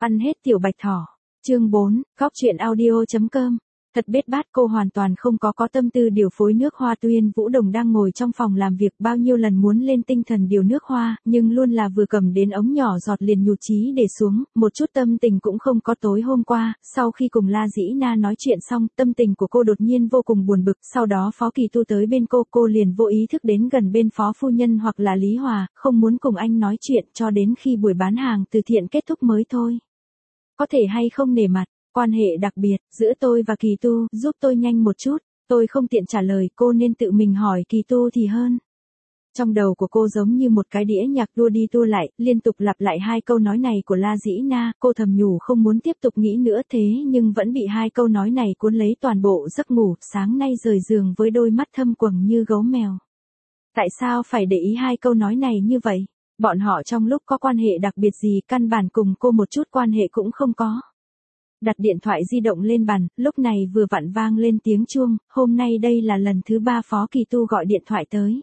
Ăn hết tiểu bạch thỏ. Chương 4, góc truyện audio.com. Thật bết bát, cô hoàn toàn không có tâm tư điều phối nước hoa. Tuyên Vũ Đồng đang ngồi trong phòng làm việc, bao nhiêu lần muốn lên tinh thần điều nước hoa, nhưng luôn là vừa cầm đến ống nhỏ giọt liền nhụt chí để xuống, một chút tâm tình cũng không có. Tối hôm qua, sau khi cùng La Dĩ Na nói chuyện xong, tâm tình của cô đột nhiên vô cùng buồn bực, sau đó Phó Kỳ Tu tới bên cô liền vô ý thức đến gần bên Phó phu nhân hoặc là Lý Hòa, không muốn cùng anh nói chuyện cho đến khi buổi bán hàng từ thiện kết thúc mới thôi. Có thể hay không nể mặt, quan hệ đặc biệt, giữa tôi và Kỳ Tu, giúp tôi nhanh một chút, tôi không tiện trả lời, cô nên tự mình hỏi Kỳ Tu thì hơn. Trong đầu của cô giống như một cái đĩa nhạc tua đi tua lại, liên tục lặp lại hai câu nói này của La Dĩ Na, cô thầm nhủ không muốn tiếp tục nghĩ nữa, thế nhưng vẫn bị hai câu nói này cuốn lấy toàn bộ giấc ngủ. Sáng nay rời giường với đôi mắt thâm quầng như gấu mèo. Tại sao phải để ý hai câu nói này như vậy? Bọn họ trong lúc có quan hệ đặc biệt gì, căn bản cùng cô một chút quan hệ cũng không có. Đặt điện thoại di động lên bàn, lúc này vừa vặn vang lên tiếng chuông, hôm nay đây là lần thứ 3 Phó Kỳ Tu gọi điện thoại tới.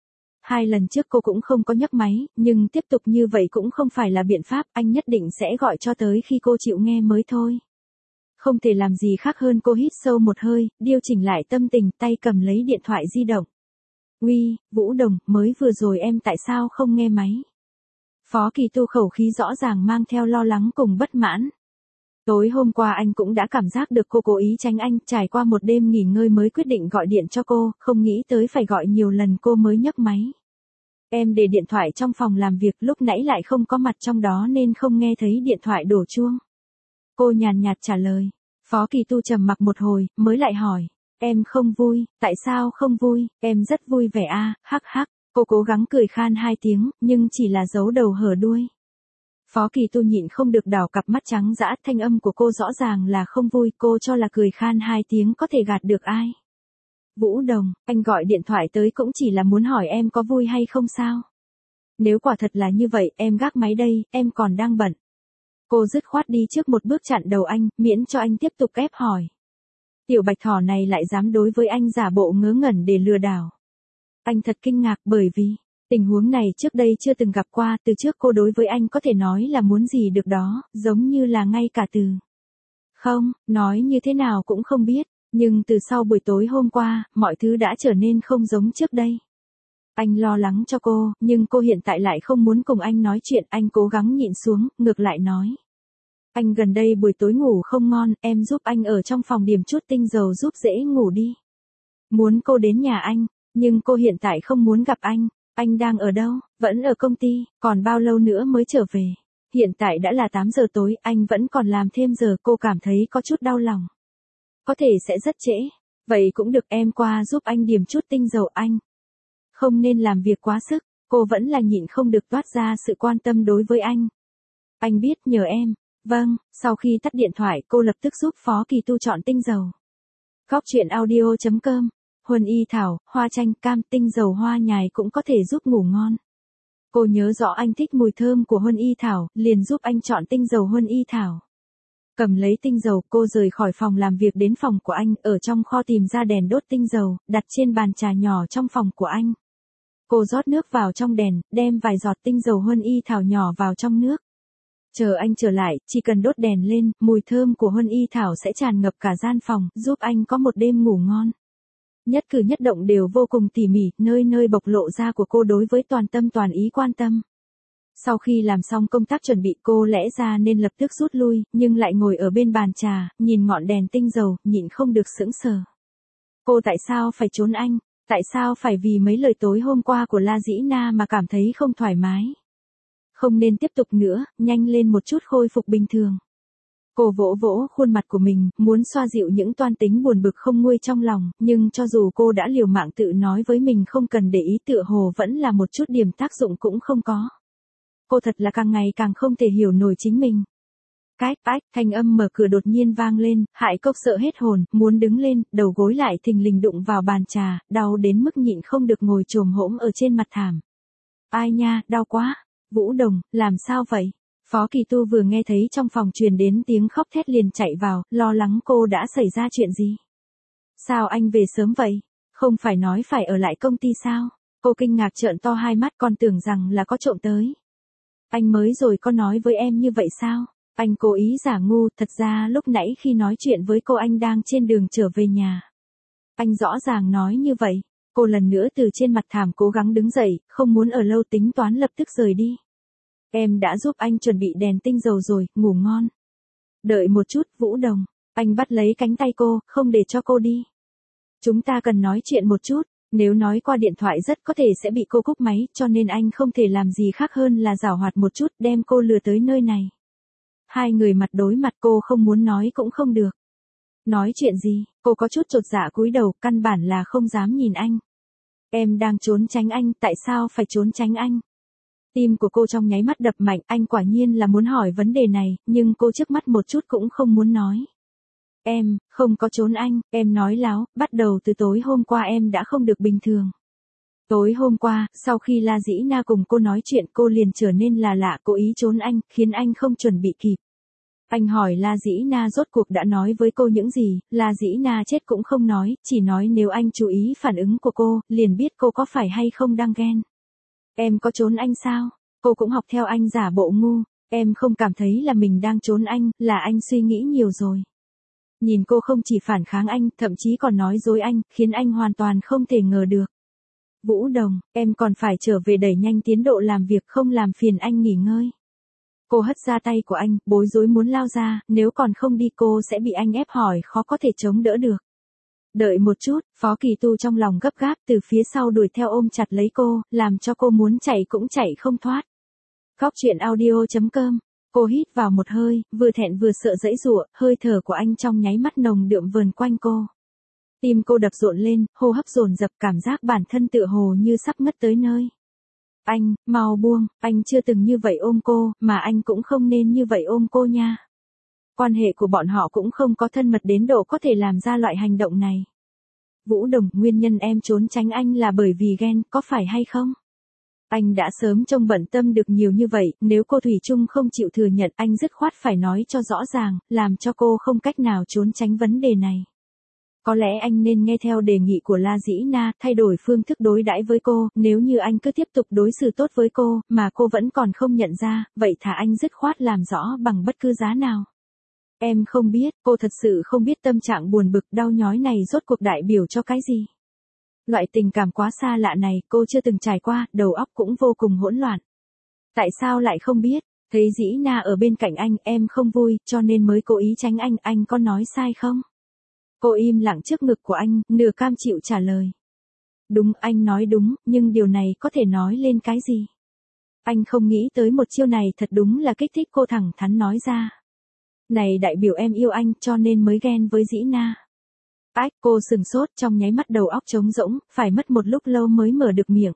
2 lần trước cô cũng không có nhấc máy, nhưng tiếp tục như vậy cũng không phải là biện pháp, anh nhất định sẽ gọi cho tới khi cô chịu nghe mới thôi. Không thể làm gì khác hơn cô hít sâu một hơi, điều chỉnh lại tâm tình, tay cầm lấy điện thoại di động. Uy, Vũ Đồng, mới vừa rồi em tại sao không nghe máy? Phó Kỳ Tu khẩu khí rõ ràng mang theo lo lắng cùng bất mãn. Tối hôm qua anh cũng đã cảm giác được cô cố ý tránh anh, trải qua một đêm nghỉ ngơi mới quyết định gọi điện cho cô, không nghĩ tới phải gọi nhiều lần cô mới nhấc máy. Em để điện thoại trong phòng làm việc, lúc nãy lại không có mặt trong đó nên không nghe thấy điện thoại đổ chuông. Cô nhàn nhạt trả lời. Phó Kỳ Tu trầm mặc một hồi, mới lại hỏi. Em không vui, tại sao không vui, em rất vui vẻ a, hắc hắc. Cô cố gắng cười khan 2 tiếng, nhưng chỉ là giấu đầu hở đuôi. Phó Kỳ Tu nhịn không được đảo cặp mắt trắng dã, thanh âm của cô rõ ràng là không vui, cô cho là cười khan 2 tiếng có thể gạt được ai. Vũ Đồng, anh gọi điện thoại tới cũng chỉ là muốn hỏi em có vui hay không sao? Nếu quả thật là như vậy, em gác máy đây, em còn đang bận. Cô dứt khoát đi trước một bước chặn đầu anh, miễn cho anh tiếp tục ép hỏi. Tiểu bạch thỏ này lại dám đối với anh giả bộ ngớ ngẩn để lừa đảo. Anh thật kinh ngạc bởi vì, tình huống này trước đây chưa từng gặp qua, từ trước cô đối với anh có thể nói là muốn gì được đó, giống như là ngay cả từ. Không, nói như thế nào cũng không biết, nhưng từ sau buổi tối hôm qua, mọi thứ đã trở nên không giống trước đây. Anh lo lắng cho cô, nhưng cô hiện tại lại không muốn cùng anh nói chuyện, anh cố gắng nhịn xuống, ngược lại nói. Anh gần đây buổi tối ngủ không ngon, em giúp anh ở trong phòng điểm chút tinh dầu giúp dễ ngủ đi. Muốn cô đến nhà anh, nhưng cô hiện tại không muốn gặp anh đang ở đâu, vẫn ở công ty, còn bao lâu nữa mới trở về. Hiện tại đã là 8 giờ tối, anh vẫn còn làm thêm giờ, cô cảm thấy có chút đau lòng. Có thể sẽ rất trễ, vậy cũng được, em qua giúp anh điểm chút tinh dầu, anh. Không nên làm việc quá sức, cô vẫn là nhịn không được toát ra sự quan tâm đối với anh. Anh biết, nhờ em. Vâng, sau khi tắt điện thoại cô lập tức giúp Phó Kỳ Tu chọn tinh dầu. Góc truyện audio.com. Huân y thảo, hoa chanh, cam, tinh dầu hoa nhài cũng có thể giúp ngủ ngon. Cô nhớ rõ anh thích mùi thơm của huân y thảo, liền giúp anh chọn tinh dầu huân y thảo. Cầm lấy tinh dầu, cô rời khỏi phòng làm việc đến phòng của anh, ở trong kho tìm ra đèn đốt tinh dầu, đặt trên bàn trà nhỏ trong phòng của anh. Cô rót nước vào trong đèn, đem vài giọt tinh dầu huân y thảo nhỏ vào trong nước. Chờ anh trở lại, chỉ cần đốt đèn lên, mùi thơm của huân y thảo sẽ tràn ngập cả gian phòng, giúp anh có một đêm ngủ ngon. Nhất cử nhất động đều vô cùng tỉ mỉ, nơi nơi bộc lộ ra của cô đối với toàn tâm toàn ý quan tâm. Sau khi làm xong công tác chuẩn bị, cô lẽ ra nên lập tức rút lui, nhưng lại ngồi ở bên bàn trà, nhìn ngọn đèn tinh dầu, nhịn không được sững sờ. Cô tại sao phải trốn anh? Tại sao phải vì mấy lời tối hôm qua của La Dĩ Na mà cảm thấy không thoải mái? Không nên tiếp tục nữa, nhanh lên một chút khôi phục bình thường. Cô vỗ vỗ khuôn mặt của mình, muốn xoa dịu những toan tính buồn bực không nguôi trong lòng, nhưng cho dù cô đã liều mạng tự nói với mình không cần để ý, tựa hồ vẫn là một chút điểm tác dụng cũng không có. Cô thật là càng ngày càng không thể hiểu nổi chính mình. Cách ách, thanh âm mở cửa đột nhiên vang lên, Hải Cốc sợ hết hồn, muốn đứng lên, đầu gối lại thình lình đụng vào bàn trà, đau đến mức nhịn không được ngồi chồm hổm ở trên mặt thảm. Ai nha, đau quá. Vũ Đồng, làm sao vậy? Phó Kỳ Tu vừa nghe thấy trong phòng truyền đến tiếng khóc thét liền chạy vào, lo lắng cô đã xảy ra chuyện gì. Sao anh về sớm vậy? Không phải nói phải ở lại công ty sao? Cô kinh ngạc trợn to hai mắt, còn tưởng rằng là có trộm tới. Anh mới rồi có nói với em như vậy sao? Anh cố ý giả ngu, thật ra lúc nãy khi nói chuyện với cô anh đang trên đường trở về nhà. Anh rõ ràng nói như vậy. Cô lần nữa từ trên mặt thảm cố gắng đứng dậy, không muốn ở lâu tính toán lập tức rời đi. Em đã giúp anh chuẩn bị đèn tinh dầu rồi, ngủ ngon. Đợi một chút, Vũ Đồng. Anh bắt lấy cánh tay cô, không để cho cô đi. Chúng ta cần nói chuyện một chút. Nếu nói qua điện thoại rất có thể sẽ bị cô cúp máy, cho nên anh không thể làm gì khác hơn là giảo hoạt một chút đem cô lừa tới nơi này. Hai người mặt đối mặt, cô không muốn nói cũng không được. Nói chuyện gì, cô có chút chột dạ cúi đầu, căn bản là không dám nhìn anh. Em đang trốn tránh anh, tại sao phải trốn tránh anh? Tim của cô trong nháy mắt đập mạnh, anh quả nhiên là muốn hỏi vấn đề này, nhưng cô trước mắt một chút cũng không muốn nói. Em, không có trốn anh, em nói láo, bắt đầu từ tối hôm qua em đã không được bình thường. Tối hôm qua, sau khi La Dĩ Na cùng cô nói chuyện cô liền trở nên là lạ, cố ý trốn anh, khiến anh không chuẩn bị kịp. Anh hỏi La Dĩ Na rốt cuộc đã nói với cô những gì, La Dĩ Na chết cũng không nói, chỉ nói nếu anh chú ý phản ứng của cô, liền biết cô có phải hay không đang ghen. Em có trốn anh sao? Cô cũng học theo anh giả bộ ngu, em không cảm thấy là mình đang trốn anh, là anh suy nghĩ nhiều rồi. Nhìn cô không chỉ phản kháng anh, thậm chí còn nói dối anh, khiến anh hoàn toàn không thể ngờ được. Vũ Đồng, em còn phải trở về đẩy nhanh tiến độ làm việc, không làm phiền anh nghỉ ngơi. Cô hất ra tay của anh, bối rối muốn lao ra, nếu còn không đi cô sẽ bị anh ép hỏi, khó có thể chống đỡ được. Đợi một chút, Phó Kỳ Tu trong lòng gấp gáp từ phía sau đuổi theo ôm chặt lấy cô, làm cho cô muốn chạy cũng chạy không thoát. Góc truyện audio.com. Cô hít vào một hơi, vừa thẹn vừa sợ giãy giụa, hơi thở của anh trong nháy mắt nồng đượm vờn quanh cô. Tim cô đập rộn lên, hô hấp dồn dập, cảm giác bản thân tựa hồ như sắp ngất tới nơi. Anh, mau buông, anh chưa từng như vậy ôm cô, mà anh cũng không nên như vậy ôm cô nha. Quan hệ của bọn họ cũng không có thân mật đến độ có thể làm ra loại hành động này. Vũ Đồng, nguyên nhân em trốn tránh anh là bởi vì ghen, có phải hay không? Anh đã sớm trông bận tâm được nhiều như vậy, nếu cô thủy chung không chịu thừa nhận, anh dứt khoát phải nói cho rõ ràng, làm cho cô không cách nào trốn tránh vấn đề này. Có lẽ anh nên nghe theo đề nghị của La Dĩ Na, thay đổi phương thức đối đãi với cô, nếu như anh cứ tiếp tục đối xử tốt với cô, mà cô vẫn còn không nhận ra, vậy thả anh dứt khoát làm rõ bằng bất cứ giá nào. Em không biết, cô thật sự không biết tâm trạng buồn bực đau nhói này rốt cuộc đại biểu cho cái gì. Loại tình cảm quá xa lạ này cô chưa từng trải qua, đầu óc cũng vô cùng hỗn loạn. Tại sao lại không biết, thấy Dĩ Na ở bên cạnh anh, em không vui, cho nên mới cố ý tránh anh có nói sai không? Cô im lặng trước ngực của anh, nửa cam chịu trả lời. Đúng, anh nói đúng, nhưng điều này có thể nói lên cái gì? Anh không nghĩ tới một chiêu này thật đúng là kích thích cô thẳng thắn nói ra. Này đại biểu em yêu anh cho nên mới ghen với Dĩ Na. Ách, cô sừng sốt trong nháy mắt đầu óc trống rỗng, phải mất một lúc lâu mới mở được miệng.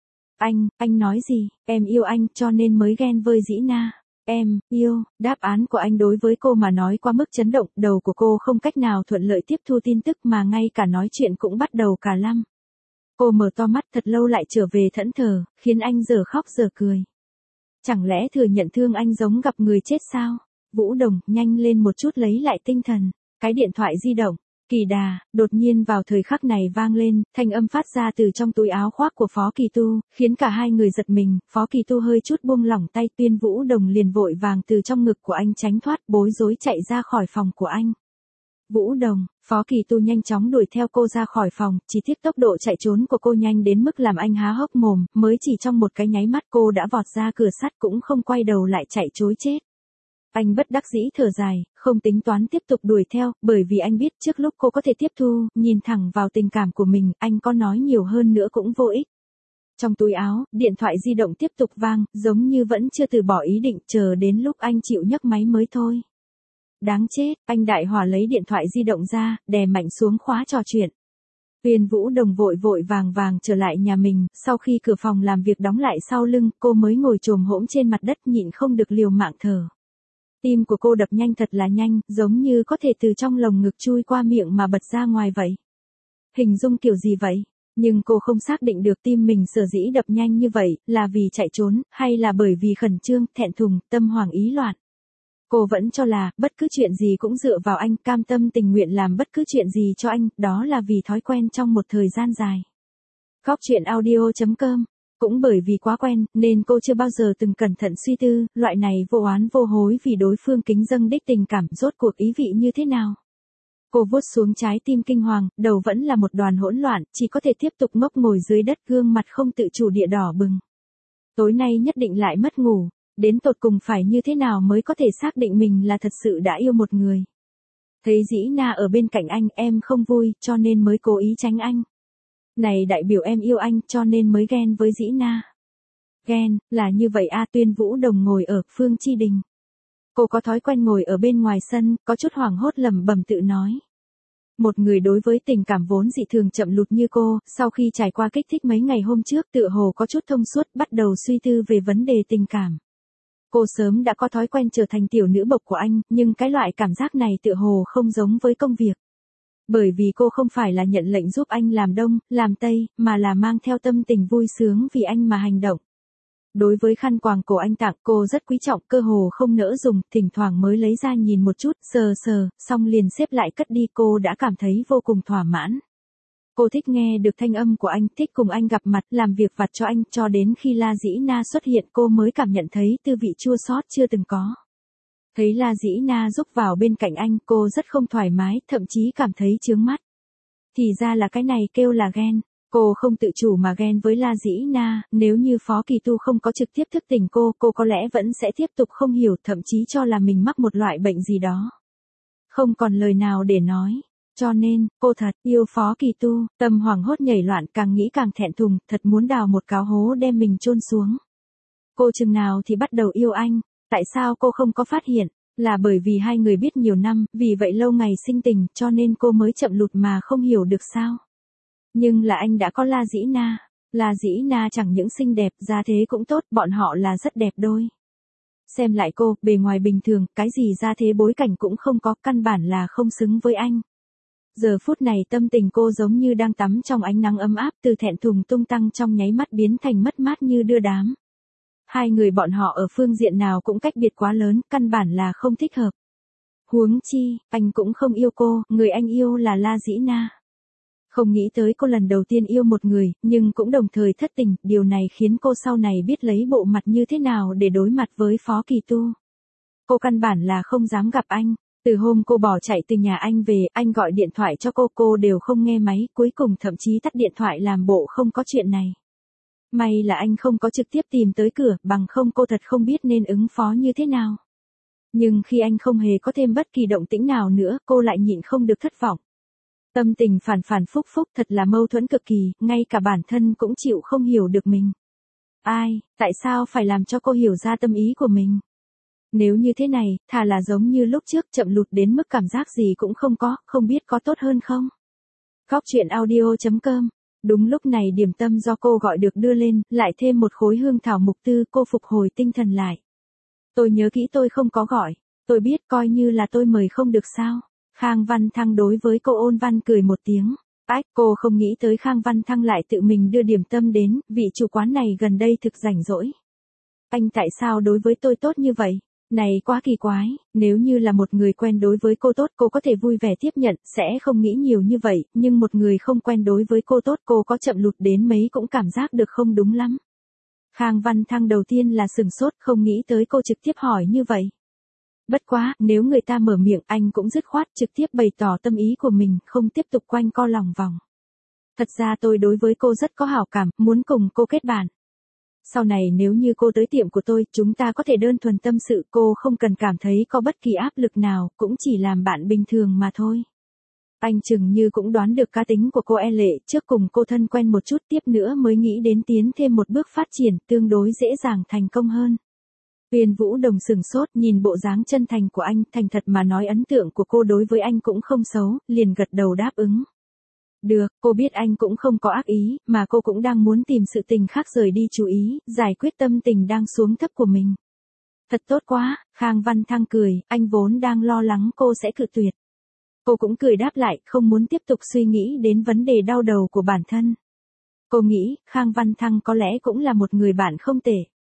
Anh nói gì, em yêu anh cho nên mới ghen với Dĩ Na. Em, yêu, đáp án của anh đối với cô mà nói quá mức chấn động, đầu của cô không cách nào thuận lợi tiếp thu tin tức mà ngay cả nói chuyện cũng bắt đầu cả lăm. Cô mở to mắt thật lâu lại trở về thẫn thờ, khiến anh giờ khóc giờ cười. Chẳng lẽ thừa nhận thương anh giống gặp người chết sao? Vũ Đồng, nhanh lên một chút lấy lại tinh thần. Cái điện thoại di động. Kỳ đà, đột nhiên vào thời khắc này vang lên, thanh âm phát ra từ trong túi áo khoác của Phó Kỳ Tu, khiến cả hai người giật mình, Phó Kỳ Tu hơi chút buông lỏng tay, Tuyên Vũ Đồng liền vội vàng từ trong ngực của anh tránh thoát, bối rối chạy ra khỏi phòng của anh. Vũ Đồng, Phó Kỳ Tu nhanh chóng đuổi theo cô ra khỏi phòng, chỉ tiếc tốc độ chạy trốn của cô nhanh đến mức làm anh há hốc mồm, mới chỉ trong một cái nháy mắt cô đã vọt ra cửa sắt cũng không quay đầu lại chạy trối chết. Anh bất đắc dĩ thở dài, không tính toán tiếp tục đuổi theo, bởi vì anh biết trước lúc cô có thể tiếp thu, nhìn thẳng vào tình cảm của mình, anh có nói nhiều hơn nữa cũng vô ích. Trong túi áo, điện thoại di động tiếp tục vang, giống như vẫn chưa từ bỏ ý định, chờ đến lúc anh chịu nhấc máy mới thôi. Đáng chết, anh đại hỏa lấy điện thoại di động ra, đè mạnh xuống khóa trò chuyện. Tuyên Vũ Đồng vội vội vàng vàng trở lại nhà mình, sau khi cửa phòng làm việc đóng lại sau lưng, cô mới ngồi chồm hổm trên mặt đất nhịn không được liều mạng thở. Tim của cô đập nhanh thật là nhanh, giống như có thể từ trong lồng ngực chui qua miệng mà bật ra ngoài vậy. Hình dung kiểu gì vậy? Nhưng cô không xác định được tim mình sở dĩ đập nhanh như vậy, là vì chạy trốn, hay là bởi vì khẩn trương, thẹn thùng, tâm hoảng ý loạn. Cô vẫn cho là, bất cứ chuyện gì cũng dựa vào anh, cam tâm tình nguyện làm bất cứ chuyện gì cho anh, đó là vì thói quen trong một thời gian dài. Góc truyện audio.com Cũng bởi vì quá quen, nên cô chưa bao giờ từng cẩn thận suy tư, loại này vô oán vô hối vì đối phương kính dâng đích tình cảm rốt cuộc ý vị như thế nào. Cô vuốt xuống trái tim kinh hoàng, đầu vẫn là một đoàn hỗn loạn, chỉ có thể tiếp tục ngốc ngồi dưới đất, gương mặt không tự chủ địa đỏ bừng. Tối nay nhất định lại mất ngủ, đến tột cùng phải như thế nào mới có thể xác định mình là thật sự đã yêu một người. Thấy Dĩ Na ở bên cạnh anh, em không vui, cho nên mới cố ý tránh anh. Này đại biểu em yêu anh, cho nên mới ghen với Dĩ Na. Ghen, là như vậy a. Tuyên Vũ Đồng ngồi ở Phương Chi Đình. Cô có thói quen ngồi ở bên ngoài sân, có chút hoảng hốt lẩm bẩm tự nói. Một người đối với tình cảm vốn dị thường chậm lụt như cô, sau khi trải qua kích thích mấy ngày hôm trước tựa hồ có chút thông suốt, bắt đầu suy tư về vấn đề tình cảm. Cô sớm đã có thói quen trở thành tiểu nữ bộc của anh, nhưng cái loại cảm giác này tựa hồ không giống với công việc. Bởi vì cô không phải là nhận lệnh giúp anh làm đông, làm tây, mà là mang theo tâm tình vui sướng vì anh mà hành động. Đối với khăn quàng cổ anh tặng, cô rất quý trọng, cơ hồ không nỡ dùng, thỉnh thoảng mới lấy ra nhìn một chút, sờ sờ, xong liền xếp lại cất đi. Cô đã cảm thấy vô cùng thỏa mãn. Cô thích nghe được thanh âm của anh, thích cùng anh gặp mặt, làm việc vặt cho anh, cho đến khi La Dĩ Na xuất hiện cô mới cảm nhận thấy tư vị chua xót chưa từng có. Thấy La Dĩ Na giúp vào bên cạnh anh, cô rất không thoải mái, thậm chí cảm thấy chướng mắt. Thì ra là cái này kêu là ghen. Cô không tự chủ mà ghen với La Dĩ Na, nếu như Phó Kỳ Tu không có trực tiếp thức tỉnh cô có lẽ vẫn sẽ tiếp tục không hiểu, thậm chí cho là mình mắc một loại bệnh gì đó. Không còn lời nào để nói. Cho nên, cô thật yêu Phó Kỳ Tu, tâm hoảng hốt nhảy loạn, càng nghĩ càng thẹn thùng, thật muốn đào một cáo hố đem mình chôn xuống. Cô chừng nào thì bắt đầu yêu anh, tại sao cô không có phát hiện, là bởi vì hai người biết nhiều năm, vì vậy lâu ngày sinh tình, cho nên cô mới chậm lụt mà không hiểu được sao. Nhưng là anh đã có La Dĩ Na. La Dĩ Na chẳng những xinh đẹp, gia thế cũng tốt, bọn họ là rất đẹp đôi. Xem lại cô, bề ngoài bình thường, cái gì gia thế bối cảnh cũng không có, căn bản là không xứng với anh. Giờ phút này tâm tình cô giống như đang tắm trong ánh nắng ấm áp, từ thẹn thùng tung tăng trong nháy mắt biến thành mất mát như đưa đám. Hai người bọn họ ở phương diện nào cũng cách biệt quá lớn, căn bản là không thích hợp. Huống chi, anh cũng không yêu cô, người anh yêu là La Dĩ Na. Không nghĩ tới cô lần đầu tiên yêu một người, nhưng cũng đồng thời thất tình, điều này khiến cô sau này biết lấy bộ mặt như thế nào để đối mặt với Phó Kỳ Tu. Cô căn bản là không dám gặp anh. Từ hôm cô bỏ chạy từ nhà anh về, anh gọi điện thoại cho cô đều không nghe máy, cuối cùng thậm chí tắt điện thoại làm bộ không có chuyện này. May là anh không có trực tiếp tìm tới cửa, bằng không cô thật không biết nên ứng phó như thế nào. Nhưng khi anh không hề có thêm bất kỳ động tĩnh nào nữa, cô lại nhịn không được thất vọng. Tâm tình phản phản phúc phúc thật là mâu thuẫn cực kỳ, ngay cả bản thân cũng chịu không hiểu được mình. Ai, tại sao phải làm cho cô hiểu ra tâm ý của mình? Nếu như thế này, thà là giống như lúc trước chậm lụt đến mức cảm giác gì cũng không có, không biết có tốt hơn không? Góc chuyện audio.com. Đúng lúc này điểm tâm do cô gọi được đưa lên, lại thêm một khối hương thảo mục tư, cô phục hồi tinh thần lại. Tôi nhớ kỹ tôi không có gọi, tôi biết coi như là tôi mời không được sao? Khang Văn Thăng đối với cô ôn văn cười một tiếng. Ách, cô không nghĩ tới Khang Văn Thăng lại tự mình đưa điểm tâm đến, vị chủ quán này gần đây thực rảnh rỗi. Anh tại sao đối với tôi tốt như vậy? Này quá kỳ quái, nếu như là một người quen đối với cô tốt cô có thể vui vẻ tiếp nhận, sẽ không nghĩ nhiều như vậy, nhưng một người không quen đối với cô tốt cô có chậm lụt đến mấy cũng cảm giác được không đúng lắm. Khang Văn Thăng đầu tiên là sừng sốt, không nghĩ tới cô trực tiếp hỏi như vậy. Bất quá, nếu người ta mở miệng anh cũng dứt khoát trực tiếp bày tỏ tâm ý của mình, không tiếp tục quanh co lòng vòng. Thật ra tôi đối với cô rất có hảo cảm, muốn cùng cô kết bạn. Sau này nếu như cô tới tiệm của tôi, chúng ta có thể đơn thuần tâm sự, cô không cần cảm thấy có bất kỳ áp lực nào, cũng chỉ làm bạn bình thường mà thôi. Anh chừng như cũng đoán được cá tính của cô E Lệ, trước cùng cô thân quen một chút tiếp nữa mới nghĩ đến tiến thêm một bước phát triển, tương đối dễ dàng thành công hơn. Tuyên Vũ Đồng sừng sốt nhìn bộ dáng chân thành của anh, thành thật mà nói ấn tượng của cô đối với anh cũng không xấu, liền gật đầu đáp ứng. Được, cô biết anh cũng không có ác ý, mà cô cũng đang muốn tìm sự tình khác rời đi chú ý, giải quyết tâm tình đang xuống thấp của mình. Thật tốt quá, Khang Văn Thăng cười, anh vốn đang lo lắng cô sẽ cự tuyệt. Cô cũng cười đáp lại, không muốn tiếp tục suy nghĩ đến vấn đề đau đầu của bản thân. Cô nghĩ, Khang Văn Thăng có lẽ cũng là một người bạn không tệ.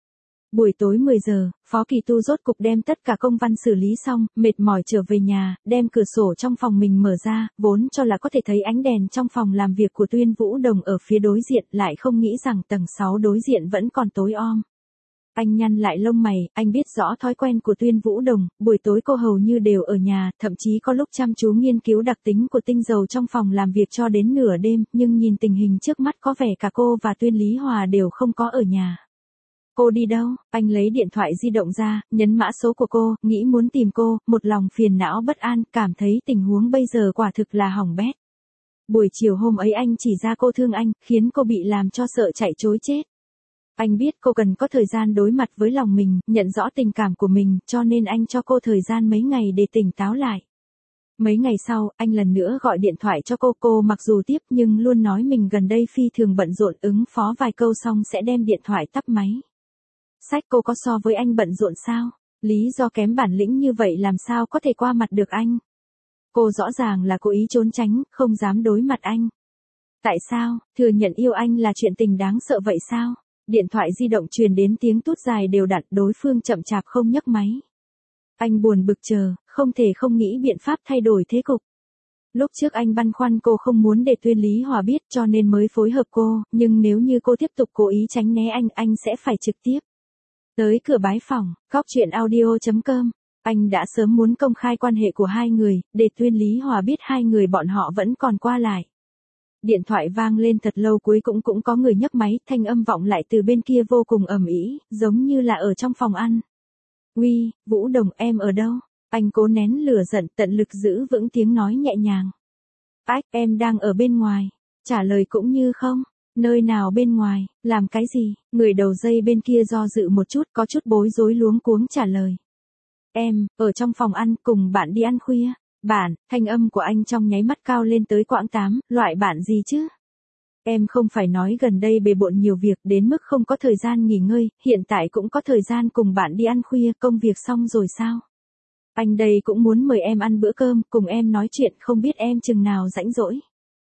Buổi tối 10 giờ, Phó Kỳ Tu rốt cục đem tất cả công văn xử lý xong, mệt mỏi trở về nhà, đem cửa sổ trong phòng mình mở ra, vốn cho là có thể thấy ánh đèn trong phòng làm việc của Tuyên Vũ Đồng ở phía đối diện, lại không nghĩ rằng tầng 6 đối diện vẫn còn tối om. Anh nhăn lại lông mày, anh biết rõ thói quen của Tuyên Vũ Đồng, buổi tối cô hầu như đều ở nhà, thậm chí có lúc chăm chú nghiên cứu đặc tính của tinh dầu trong phòng làm việc cho đến nửa đêm, nhưng nhìn tình hình trước mắt có vẻ cả cô và Tuyên Lý Hòa đều không có ở nhà. Cô đi đâu? Anh lấy điện thoại di động ra, nhấn mã số của cô, nghĩ muốn tìm cô, một lòng phiền não bất an, cảm thấy tình huống bây giờ quả thực là hỏng bét. Buổi chiều hôm ấy anh chỉ ra cô thương anh, khiến cô bị làm cho sợ chạy trối chết. Anh biết cô cần có thời gian đối mặt với lòng mình, nhận rõ tình cảm của mình, cho nên anh cho cô thời gian mấy ngày để tỉnh táo lại. Mấy ngày sau, anh lần nữa gọi điện thoại cho cô mặc dù tiếp nhưng luôn nói mình gần đây phi thường bận rộn, ứng phó vài câu xong sẽ đem điện thoại tắt máy. Sách, cô có so với anh bận rộn sao? Lý do kém bản lĩnh như vậy làm sao có thể qua mặt được anh? Cô rõ ràng là cố ý trốn tránh, không dám đối mặt anh. Tại sao, thừa nhận yêu anh là chuyện tình đáng sợ vậy sao? Điện thoại di động truyền đến tiếng tút dài đều đặn, đối phương chậm chạp không nhấc máy. Anh buồn bực chờ, không thể không nghĩ biện pháp thay đổi thế cục. Lúc trước anh băn khoăn cô không muốn để Tuyên Lý Hòa biết cho nên mới phối hợp cô, nhưng nếu như cô tiếp tục cố ý tránh né anh sẽ phải trực tiếp tới cửa bái phỏng. Góc truyện audio.com. Anh đã sớm muốn công khai quan hệ của hai người, để Tuyên Lý Hòa biết hai người bọn họ vẫn còn qua lại. Điện thoại vang lên thật lâu cuối cũng có người nhấc máy, thanh âm vọng lại từ bên kia vô cùng ầm ĩ, giống như là ở trong phòng ăn. Uy, Vũ Đồng, em ở đâu? Anh cố nén lửa giận, tận lực giữ vững tiếng nói nhẹ nhàng. Ách, em đang ở bên ngoài. Trả lời cũng như không. Nơi nào bên ngoài, làm cái gì? Người đầu dây bên kia do dự một chút, có chút bối rối luống cuống trả lời. Em, ở trong phòng ăn, cùng bạn đi ăn khuya. Bạn, thanh âm của anh trong nháy mắt cao lên tới quãng 8, loại bạn gì chứ? Em không phải nói gần đây bề bộn nhiều việc đến mức không có thời gian nghỉ ngơi, hiện tại cũng có thời gian cùng bạn đi ăn khuya, công việc xong rồi sao? Anh đây cũng muốn mời em ăn bữa cơm, cùng em nói chuyện, không biết em chừng nào rảnh rỗi.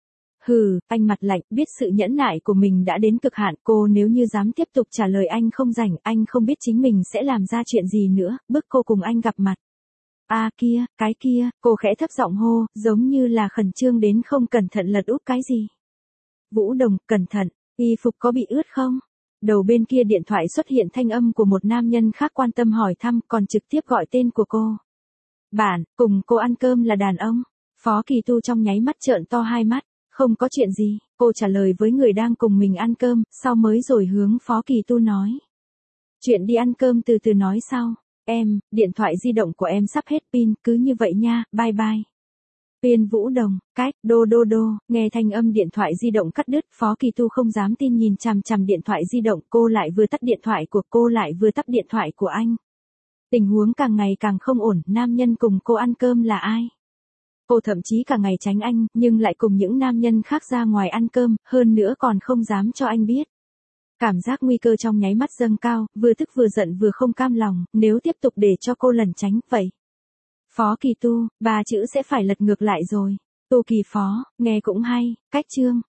Hừ, anh mặt lạnh, biết sự nhẫn nại của mình đã đến cực hạn, cô nếu như dám tiếp tục trả lời anh không rảnh, anh không biết chính mình sẽ làm ra chuyện gì nữa, bức cô cùng anh gặp mặt. À kia, cái kia, cô khẽ thấp giọng hô, giống như là khẩn trương đến không cẩn thận lật úp cái gì. Vũ Đồng, cẩn thận, y phục có bị ướt không? Đầu bên kia điện thoại xuất hiện thanh âm của một nam nhân khác quan tâm hỏi thăm, còn trực tiếp gọi tên của cô. Bạn, cùng cô ăn cơm là đàn ông. Phó Kỳ Tu trong nháy mắt trợn to hai mắt. Không có chuyện gì, cô trả lời với người đang cùng mình ăn cơm, sau mới rồi hướng Phó Kỳ Tu nói. Chuyện đi ăn cơm từ từ nói sau. Em, điện thoại di động của em sắp hết pin, cứ như vậy nha, bye bye. Tuyên Vũ Đồng, cách, đô, nghe thanh âm điện thoại di động cắt đứt, Phó Kỳ Tu không dám tin nhìn chằm chằm điện thoại di động, cô lại vừa tắt điện thoại của cô lại vừa tắt điện thoại của anh. Tình huống càng ngày càng không ổn, nam nhân cùng cô ăn cơm là ai? Cô thậm chí cả ngày tránh anh, nhưng lại cùng những nam nhân khác ra ngoài ăn cơm, hơn nữa còn không dám cho anh biết. Cảm giác nguy cơ trong nháy mắt dâng cao, vừa tức vừa giận vừa không cam lòng, nếu tiếp tục để cho cô lẩn tránh, vậy. Phó Kỳ Tu, ba chữ sẽ phải lật ngược lại rồi. Tu Kỳ Phó, nghe cũng hay, cách chương.